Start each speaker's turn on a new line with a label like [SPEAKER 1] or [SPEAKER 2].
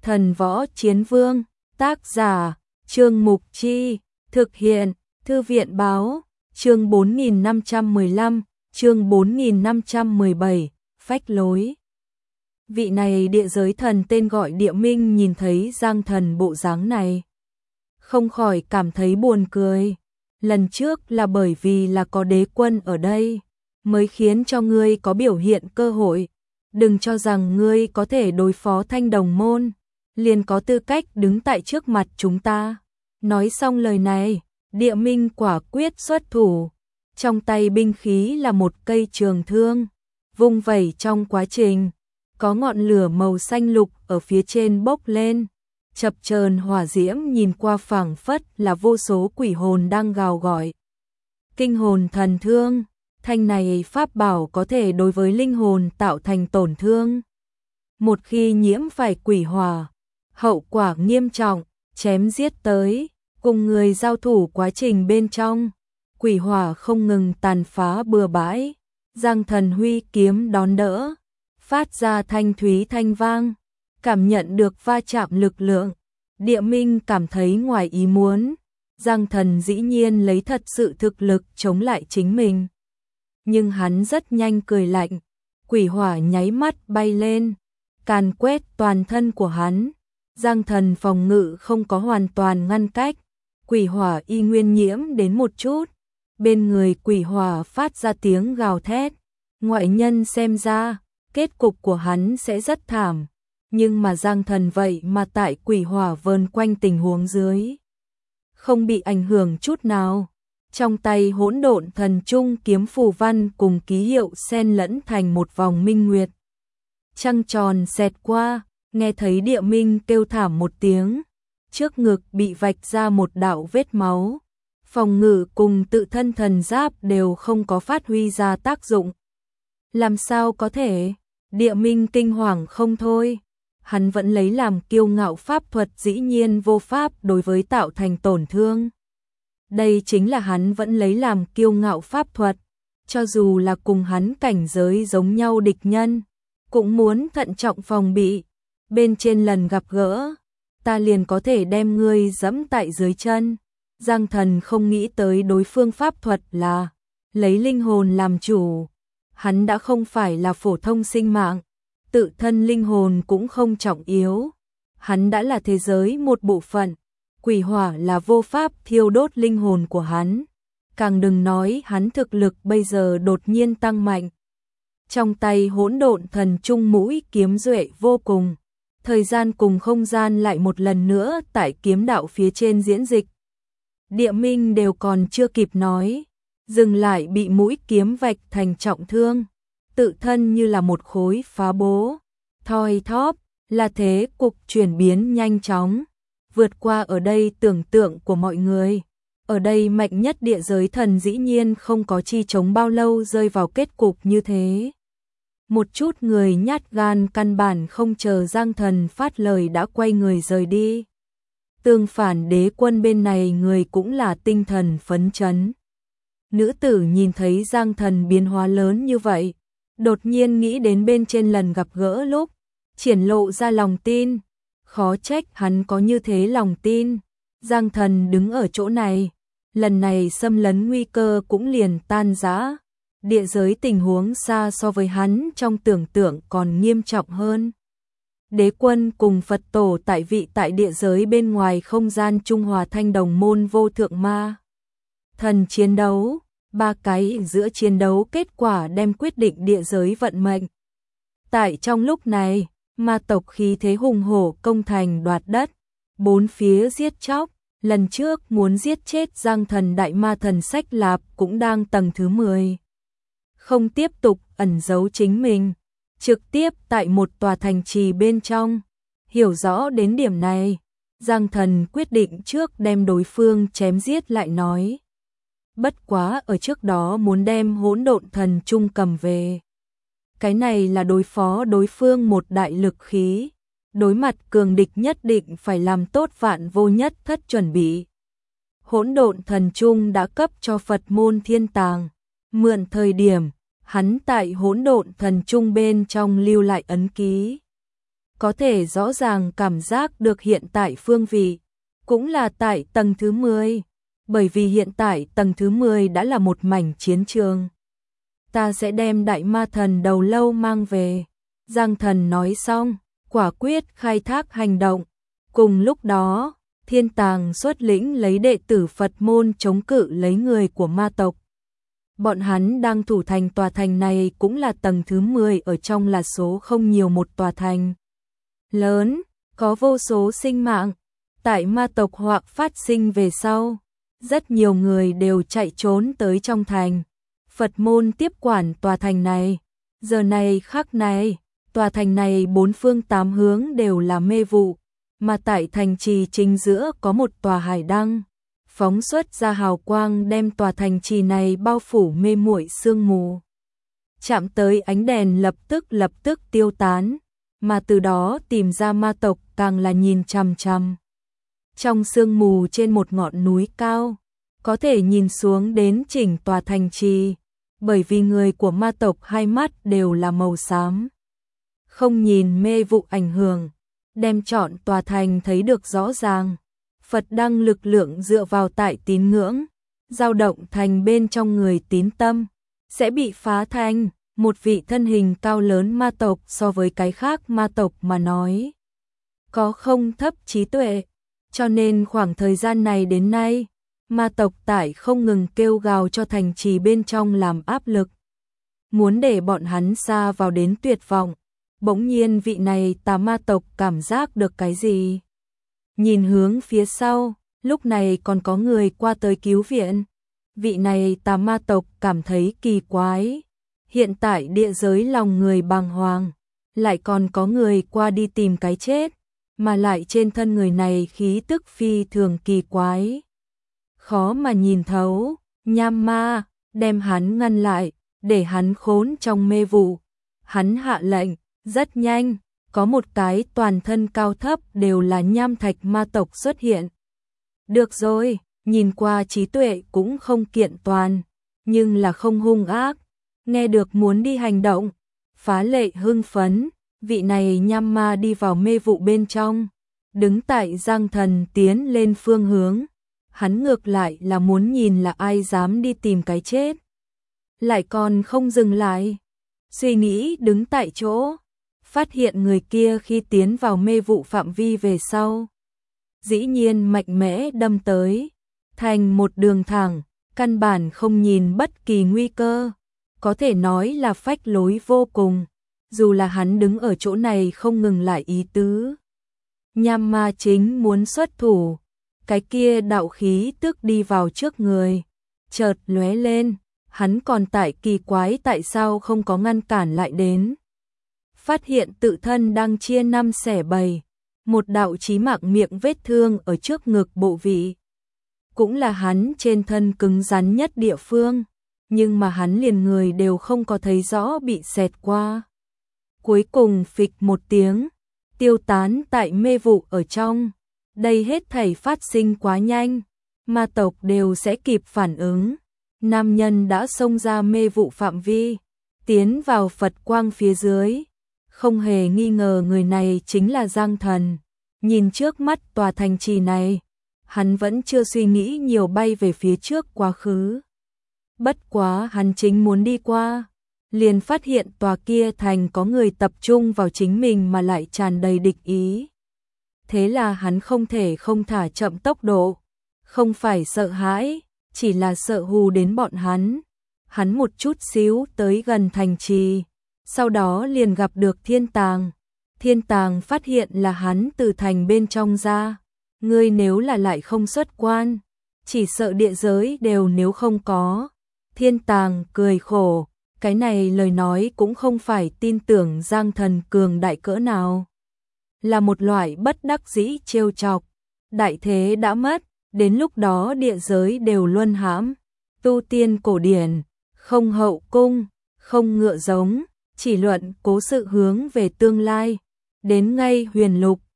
[SPEAKER 1] Thần Võ Chiến Vương, tác giả, Trương Mục Chi, thực hiện, Thư viện báo, chương 4515, chương 4517, phách lối. Vị này địa giới thần tên gọi Địa Minh nhìn thấy Giang Thần bộ dáng này, không khỏi cảm thấy buồn cười. Lần trước là bởi vì là có đế quân ở đây, mới khiến cho ngươi có biểu hiện cơ hội. Đừng cho rằng ngươi có thể đối phó Thanh Đồng Môn, liền có tư cách đứng tại trước mặt chúng ta. Nói xong lời này, Địa Minh quả quyết xuất thủ. Trong tay binh khí là một cây trường thương, vung vẩy trong quá trình, có ngọn lửa màu xanh lục ở phía trên bốc lên. Chập chờn hỏa diễm nhìn qua phảng phất là vô số quỷ hồn đang gào gọi. Kinh hồn thần thương, thanh này pháp bảo có thể đối với linh hồn tạo thành tổn thương. Một khi nhiễm phải quỷ hỏa, hậu quả nghiêm trọng, chém giết tới, cùng người giao thủ quá trình bên trong, quỷ hỏa không ngừng tàn phá bừa bãi. Giang Thần huy kiếm đón đỡ, phát ra thanh thúy thanh vang. Cảm nhận được va chạm lực lượng, Địa Minh cảm thấy ngoài ý muốn. Giang Thần dĩ nhiên lấy thật sự thực lực chống lại chính mình. Nhưng hắn rất nhanh cười lạnh, quỷ hỏa nháy mắt bay lên, càn quét toàn thân của hắn. Giang Thần phòng ngự không có hoàn toàn ngăn cách, quỷ hỏa y nguyên nhiễm đến một chút. Bên người quỷ hỏa phát ra tiếng gào thét. Ngoại nhân xem ra, kết cục của hắn sẽ rất thảm. Nhưng mà Giang Thần vậy mà tại quỷ hỏa vờn quanh tình huống dưới, không bị ảnh hưởng chút nào. Trong tay Hỗn Độn Thần Trung kiếm phù văn cùng ký hiệu xen lẫn thành một vòng minh nguyệt. Trăng tròn xẹt qua, nghe thấy Địa Minh kêu thảm một tiếng, trước ngực bị vạch ra một đạo vết máu. Phòng ngự cùng tự thân thần giáp đều không có phát huy ra tác dụng. Làm sao có thể? Địa Minh kinh hoàng không thôi. Hắn vẫn lấy làm kiêu ngạo pháp thuật dĩ nhiên vô pháp đối với tạo thành tổn thương. Đây chính là hắn vẫn lấy làm kiêu ngạo pháp thuật. Cho dù là cùng hắn cảnh giới giống nhau địch nhân, cũng muốn thận trọng phòng bị. Bên trên lần gặp gỡ, ta liền có thể đem ngươi dẫm tại dưới chân. Giang Thần không nghĩ tới đối phương pháp thuật là lấy linh hồn làm chủ. Hắn đã không phải là phổ thông sinh mạng, tự thân linh hồn cũng không trọng yếu. Hắn đã là thế giới một bộ phận, quỷ hỏa là vô pháp thiêu đốt linh hồn của hắn. Càng đừng nói hắn thực lực bây giờ đột nhiên tăng mạnh. Trong tay Hỗn Độn Thần Trung mũi kiếm duệ vô cùng. Thời gian cùng không gian lại một lần nữa tại kiếm đạo phía trên diễn dịch. Địa Minh đều còn chưa kịp nói, dừng lại bị mũi kiếm vạch thành trọng thương. Tự thân như là một khối phá bố, thoi thóp, là thế cục chuyển biến nhanh chóng, vượt qua ở đây tưởng tượng của mọi người. Ở đây mạnh nhất địa giới thần dĩ nhiên không có chi chống bao lâu rơi vào kết cục như thế. Một chút người nhát gan căn bản không chờ Giang Thần phát lời đã quay người rời đi. Tương phản đế quân bên này người cũng là tinh thần phấn chấn. Nữ tử nhìn thấy Giang Thần biến hóa lớn như vậy, đột nhiên nghĩ đến bên trên lần gặp gỡ lúc, triển lộ ra lòng tin. Khó trách hắn có như thế lòng tin. Giang Thần đứng ở chỗ này, lần này xâm lấn nguy cơ cũng liền tan rã. Địa giới tình huống xa so với hắn trong tưởng tượng còn nghiêm trọng hơn. Đế quân cùng Phật tổ tại vị tại địa giới bên ngoài không gian Trung Hòa Thanh Đồng Môn vô thượng ma thần chiến đấu. Ba cái giữa chiến đấu kết quả đem quyết định địa giới vận mệnh. Tại trong lúc này, ma tộc khí thế hùng hổ công thành đoạt đất, bốn phía giết chóc. Lần trước muốn giết chết Giang Thần đại ma thần Sách Lạp cũng đang tầng thứ 10. Không tiếp tục ẩn giấu chính mình, trực tiếp tại một tòa thành trì bên trong. Hiểu rõ đến điểm này, Giang Thần quyết định trước đem đối phương chém giết lại nói. Bất quá ở trước đó muốn đem Hỗn Độn Thần Trung cầm về. Cái này là đối phó đối phương một đại lực khí. Đối mặt cường địch nhất định phải làm tốt vạn vô nhất thất chuẩn bị. Hỗn Độn Thần Trung đã cấp cho Phật môn Thiên Tàng. Mượn thời điểm, hắn tại Hỗn Độn Thần Trung bên trong lưu lại ấn ký. có thể rõ ràng cảm giác được hiện tại phương vị, cũng là tại tầng thứ 10, bởi vì hiện tại tầng thứ 10 đã là một mảnh chiến trường. Ta sẽ đem đại ma thần đầu lâu mang về. Giang Thần nói xong, quả quyết khai thác hành động. Cùng lúc đó, Thiên Tàng xuất lĩnh lấy đệ tử Phật môn chống cự lấy người của ma tộc. Bọn hắn đang thủ thành tòa thành này cũng là tầng thứ 10 ở trong là số không nhiều một tòa thành lớn, có vô số sinh mạng. Tại ma tộc hoặc phát sinh về sau, rất nhiều người đều chạy trốn tới trong thành. Phật môn tiếp quản tòa thành này. Giờ này khắc này, tòa thành này bốn phương tám hướng đều là mê vụ, mà tại thành trì chính giữa có một tòa hải đăng, phóng xuất ra hào quang đem tòa thành trì này bao phủ mê muội sương mù. Chạm tới ánh đèn lập tức tiêu tán, mà từ đó tìm ra ma tộc càng là nhìn chằm chằm. Trong sương mù trên một ngọn núi cao, có thể nhìn xuống đến chỉnh tòa thành trì, bởi vì người của ma tộc hai mắt đều là màu xám. Không nhìn mê vụ ảnh hưởng, đem trọn tòa thành thấy được rõ ràng. Phật đăng lực lượng dựa vào tại tín ngưỡng, dao động thành bên trong người tín tâm, sẽ bị phá thành một vị thân hình cao lớn ma tộc. So với cái khác ma tộc mà nói, có không thấp trí tuệ, cho nên khoảng thời gian này đến nay, ma tộc tại không ngừng kêu gào cho thành trì bên trong làm áp lực, muốn để bọn hắn xa vào đến tuyệt vọng. Bỗng nhiên vị này tà ma tộc cảm giác được cái gì, nhìn hướng phía sau, lúc này còn có người qua tới cứu viện. Vị này tà ma tộc cảm thấy kỳ quái, hiện tại địa giới lòng người bàng hoàng, lại còn có người qua đi tìm cái chết, mà lại trên thân người này khí tức phi thường kỳ quái, khó mà nhìn thấu. Nham ma, đem hắn ngăn lại, để hắn khốn trong mê vụ. Hắn hạ lệnh, rất nhanh, có một cái toàn thân cao thấp đều là nham thạch ma tộc xuất hiện. Được rồi, nhìn qua trí tuệ cũng không kiện toàn, nhưng là không hung ác. Nghe được muốn đi hành động, phá lệ hưng phấn, vị này nham ma đi vào mê vụ bên trong, đứng tại Giang Thần tiến lên phương hướng. Hắn ngược lại là muốn nhìn là ai dám đi tìm cái chết, lại còn không dừng lại, suy nghĩ đứng tại chỗ, phát hiện người kia khi tiến vào mê vụ phạm vi về sau, dĩ nhiên mạnh mẽ đâm tới, thành một đường thẳng, căn bản không nhìn bất kỳ nguy cơ, có thể nói là phách lối vô cùng, dù là hắn đứng ở chỗ này không ngừng lại ý tứ. Nham ma chính muốn xuất thủ, cái kia đạo khí tức đi vào trước người, chợt lóe lên, hắn còn tại kỳ quái tại sao không có ngăn cản lại đến. Phát hiện tự thân đang chia năm xẻ bảy, một đạo chí mạng miệng vết thương ở trước ngực bộ vị. Cũng là hắn trên thân cứng rắn nhất địa phương, nhưng mà hắn liền người đều không có thấy rõ bị xẹt qua. Cuối cùng phịch một tiếng, tiêu tán tại mê vụ ở trong. Đây hết thảy phát sinh quá nhanh, ma tộc đều sẽ kịp phản ứng. Nam nhân đã xông ra mê vụ phạm vi, tiến vào Phật quang phía dưới. Không hề nghi ngờ người này chính là Giang Thần. Nhìn trước mắt tòa thành trì này, hắn vẫn chưa suy nghĩ nhiều bay về phía trước quá khứ. Bất quá hắn chính muốn đi qua, liền phát hiện tòa kia thành có người tập trung vào chính mình mà lại tràn đầy địch ý. Thế là hắn không thể không thả chậm tốc độ, không phải sợ hãi, chỉ là sợ hù đến bọn hắn. Hắn một chút xíu tới gần thành trì, sau đó liền gặp được Thiên Tàng. Thiên Tàng phát hiện là hắn từ thành bên trong ra. Ngươi nếu là lại không xuất quan, chỉ sợ địa giới đều nếu không có. Thiên Tàng cười khổ, cái này lời nói cũng không phải tin tưởng Giang Thần cường đại cỡ nào. Là một loại bất đắc dĩ trêu chọc. Đại thế đã mất, đến lúc đó địa giới đều luân hãm. Tu tiên cổ điển, không hậu cung, không ngựa giống, chỉ luận cố sự hướng về tương lai. Đến ngay huyền lục,